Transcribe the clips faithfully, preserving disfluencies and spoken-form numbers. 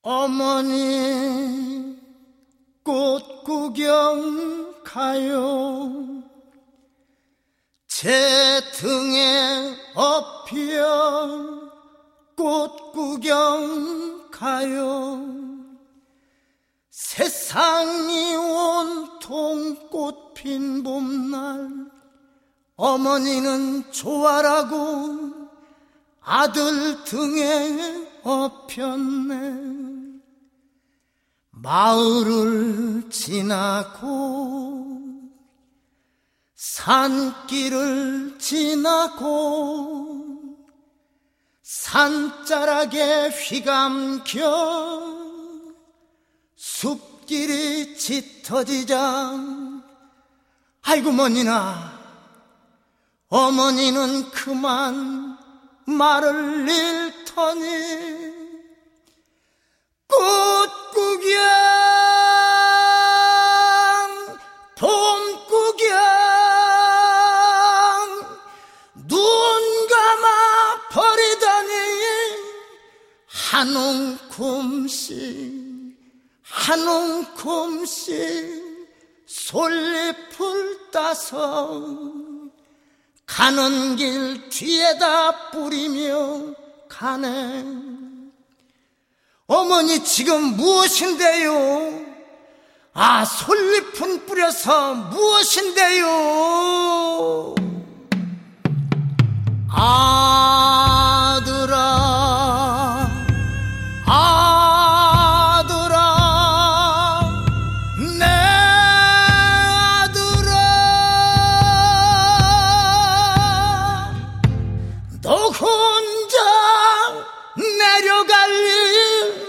어머니 꽃 구경 가요. 제 등에 업혀 꽃 구경 가요. 세상이 온통 꽃 핀 봄날 어머니는 좋아라고 아들 등에 업혔네. 마을을 지나고 산길을 지나고 산자락에 휘감겨 숲길이 짙어지자 아이고 머니나 어머니는 그만 말을 잃더니 꽃구경 봄구경 눈 감아 버리더니 한 움큼씩 한 움큼씩 솔잎을 따서 가는 길 뒤에다 뿌리며 가네. 어머니 지금 무엇인데요? 아, 솔잎은 뿌려서 무엇인데요? 아들아 아들아 내 아들아 너 혼자 내려갈 일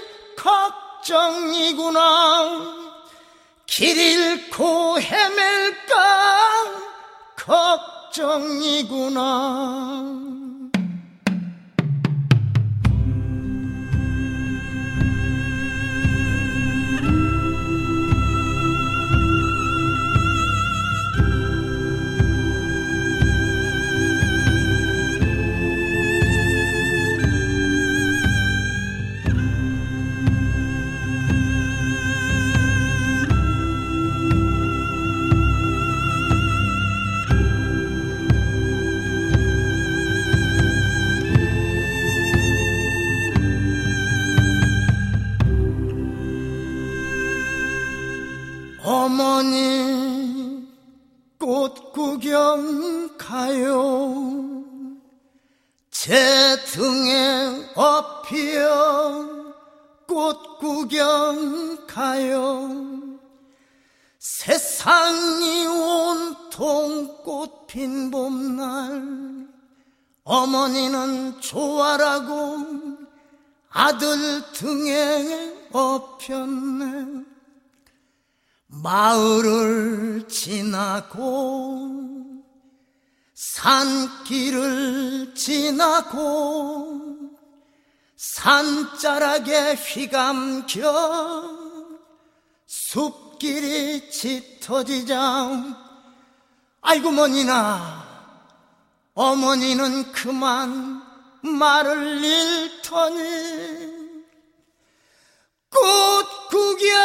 걱정이구나. 길 잃고 헤맬까 걱정이구나. 어머니 꽃 구경 가요. 제 등에 업혀 꽃 구경 가요. 세상이 온통 꽃 핀 봄날 어머니는 좋아라고 아들 등에 업혔네. 마을을 지나고 산길을 지나고 산자락에 휘감겨 숲길이 짙어지자 아이고 머니나 어머니는 그만 말을 잃더니 꽃 구경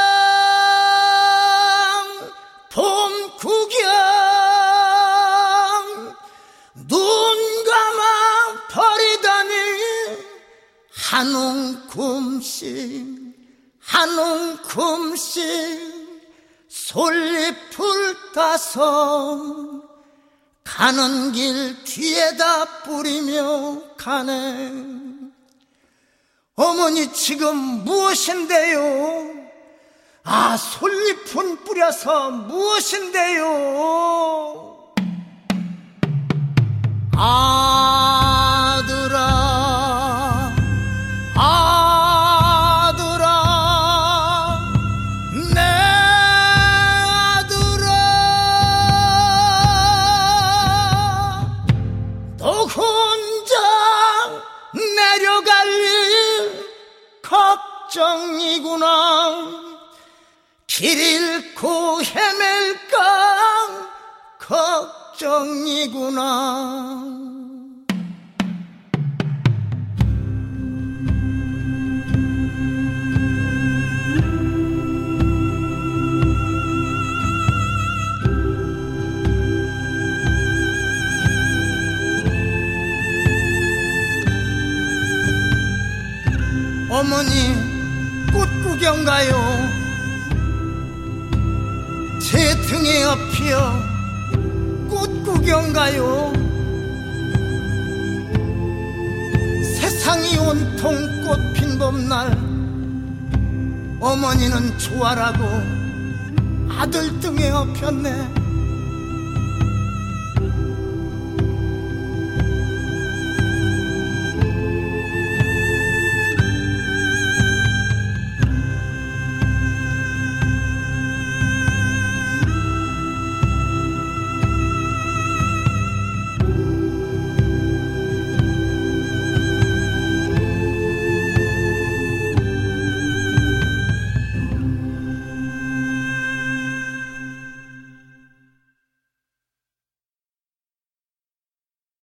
봄 구경 눈 감아 버리더니 한 움큼씩 한 움큼씩 솔잎을 따서 가는 길 뒤에다 뿌리며 가네. 어머니 지금 무엇인데요? 아, 솔잎은 뿌려서 무엇인데요? 아들아 아들아 내 아들아 너 혼자 내려갈 일 걱정이구나. 길 잃고 헤맬까 걱정이구나. 어머니 꽃 구경 가요. 제 등에 업혀 꽃 구경 가요. 세상이 온통 꽃핀 봄날 어머니는 좋아라고 아들 등에 업혔네.